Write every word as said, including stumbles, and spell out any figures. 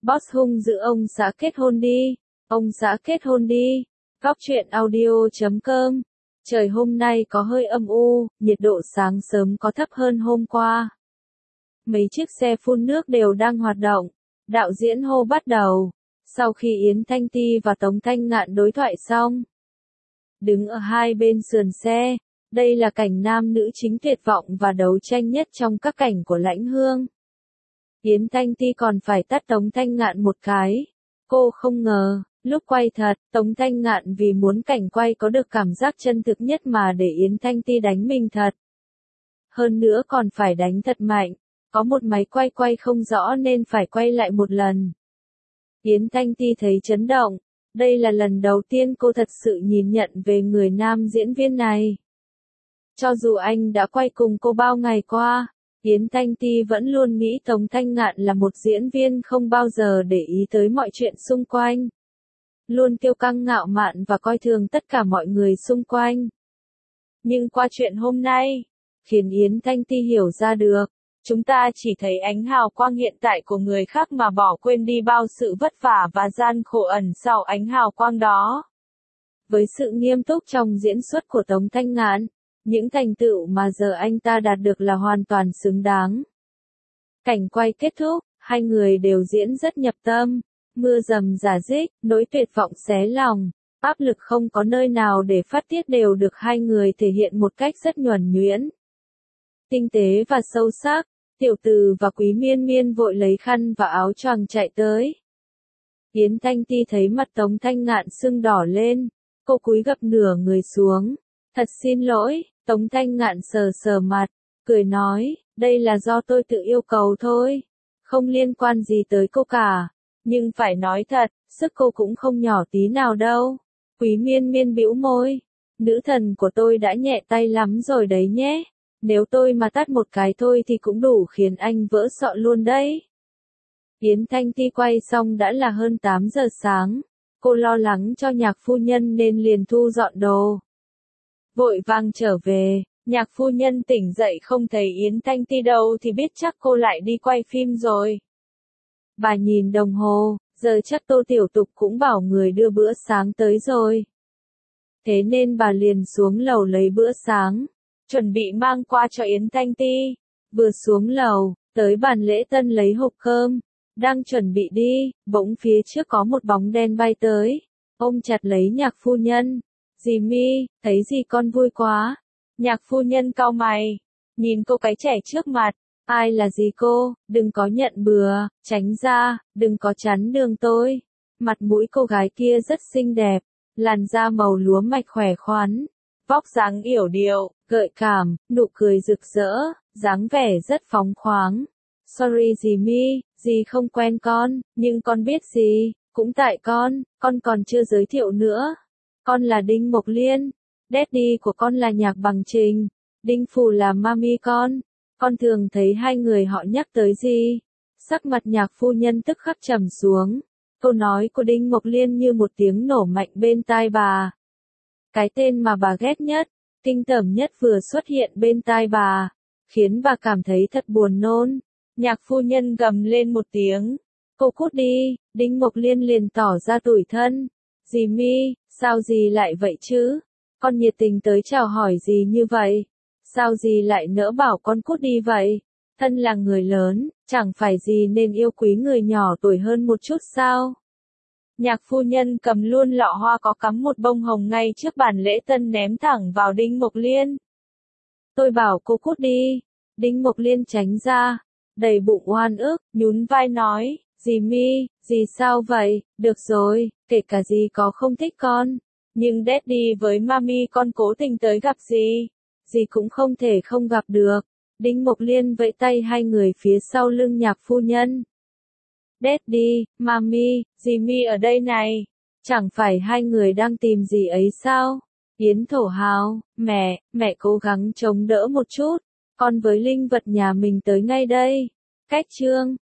Boss hung dữ ông xã kết hôn đi, ông xã kết hôn đi. Góc truyện audio chấm com. Trời hôm nay có hơi âm u, nhiệt độ sáng sớm có thấp hơn hôm qua. Mấy chiếc xe phun nước đều đang hoạt động. Đạo diễn hô bắt đầu. Sau khi Yến Thanh Ti và Tống Thanh Ngạn đối thoại xong, đứng ở hai bên sườn xe, đây là cảnh nam nữ chính tuyệt vọng và đấu tranh nhất trong các cảnh của Lãnh Hương. Yến Thanh Ti còn phải tát Tống Thanh Ngạn một cái. Cô không ngờ, lúc quay thật, Tống Thanh Ngạn vì muốn cảnh quay có được cảm giác chân thực nhất mà để Yến Thanh Ti đánh mình thật. Hơn nữa còn phải đánh thật mạnh, có một máy quay quay không rõ nên phải quay lại một lần. Yến Thanh Ti thấy chấn động, đây là lần đầu tiên cô thật sự nhìn nhận về người nam diễn viên này. Cho dù anh đã quay cùng cô bao ngày qua, Yến Thanh Ti vẫn luôn nghĩ Tống Thanh Ngạn là một diễn viên không bao giờ để ý tới mọi chuyện xung quanh. Luôn kiêu căng ngạo mạn và coi thường tất cả mọi người xung quanh. Nhưng qua chuyện hôm nay, khiến Yến Thanh Ti hiểu ra được, chúng ta chỉ thấy ánh hào quang hiện tại của người khác mà bỏ quên đi bao sự vất vả và gian khổ ẩn sau ánh hào quang đó. Với sự nghiêm túc trong diễn xuất của Tống Thanh Ngạn, những thành tựu mà giờ anh ta đạt được là hoàn toàn xứng đáng. Cảnh quay kết thúc, hai người đều diễn rất nhập tâm, mưa dầm rả rích, nỗi tuyệt vọng xé lòng, áp lực không có nơi nào để phát tiết đều được hai người thể hiện một cách rất nhuần nhuyễn. Tinh tế và sâu sắc, Tiểu Từ và Quý Miên Miên vội lấy khăn và áo choàng chạy tới. Yến Thanh Ti thấy mặt Tống Thanh Ngạn sưng đỏ lên, cô cúi gập nửa người xuống. Thật xin lỗi, Tống Thanh Ngạn sờ sờ mặt, cười nói, đây là do tôi tự yêu cầu thôi, không liên quan gì tới cô cả. Nhưng phải nói thật, sức cô cũng không nhỏ tí nào đâu. Quý Miên Miên bĩu môi, nữ thần của tôi đã nhẹ tay lắm rồi đấy nhé. Nếu tôi mà tát một cái thôi thì cũng đủ khiến anh vỡ sọ luôn đấy. Yến Thanh Ti quay xong đã là hơn tám giờ sáng. Cô lo lắng cho nhạc phu nhân nên liền thu dọn đồ. Vội vàng trở về, nhạc phu nhân tỉnh dậy không thấy Yến Thanh Ti đâu thì biết chắc cô lại đi quay phim rồi. Bà nhìn đồng hồ, giờ chắc Tô Tiểu Tục cũng bảo người đưa bữa sáng tới rồi. Thế nên bà liền xuống lầu lấy bữa sáng, chuẩn bị mang qua cho Yến Thanh Ti. Vừa xuống lầu, tới bàn lễ tân lấy hộp cơm, đang chuẩn bị đi, bỗng phía trước có một bóng đen bay tới, ôm chặt lấy nhạc phu nhân. Dì Mi, thấy gì con vui quá. Nhạc phu nhân cau mày, nhìn cô cái trẻ trước mặt. Ai là dì cô, đừng có nhận bừa, tránh ra, đừng có chắn đường tôi. Mặt mũi cô gái kia rất xinh đẹp, làn da màu lúa mạch khỏe khoắn, vóc dáng yểu điệu, gợi cảm, nụ cười rực rỡ, dáng vẻ rất phóng khoáng. Sorry dì Mi, dì không quen con, nhưng con biết gì, cũng tại con, con còn chưa giới thiệu nữa. Con là Đinh Mộc Liên, daddy của con là Nhạc Bằng Trình, Đinh Phủ là mami con. Con thường thấy hai người họ nhắc tới gì? Sắc mặt nhạc phu nhân tức khắc trầm xuống. Câu nói của Đinh Mộc Liên như một tiếng nổ mạnh bên tai bà. Cái tên mà bà ghét nhất, kinh tởm nhất vừa xuất hiện bên tai bà, khiến bà cảm thấy thật buồn nôn. Nhạc phu nhân gầm lên một tiếng. Cô cút đi, Đinh Mộc Liên liền tỏ ra tủi thân. Dì Mi, sao dì lại vậy chứ? Con nhiệt tình tới chào hỏi dì như vậy. Sao dì lại nỡ bảo con cút đi vậy? Thân là người lớn, chẳng phải dì nên yêu quý người nhỏ tuổi hơn một chút sao? Nhạc phu nhân cầm luôn lọ hoa có cắm một bông hồng ngay trước bàn lễ tân ném thẳng vào Đinh Mộc Liên. Tôi bảo cô cút đi. Đinh Mộc Liên tránh ra, đầy bụng oan ức, nhún vai nói, dì Mi, dì sao vậy? Được rồi, kể cả dì có không thích con, nhưng daddy với mami con cố tình tới gặp dì. Dì cũng không thể không gặp được. Đinh Mộc Liên vẫy tay hai người phía sau lưng nhạc phu nhân. Daddy, mami, dì Mi ở đây này. Chẳng phải hai người đang tìm gì ấy sao? Yến thổ hào, mẹ, mẹ cố gắng chống đỡ một chút. Con với linh vật nhà mình tới ngay đây. Cách chương.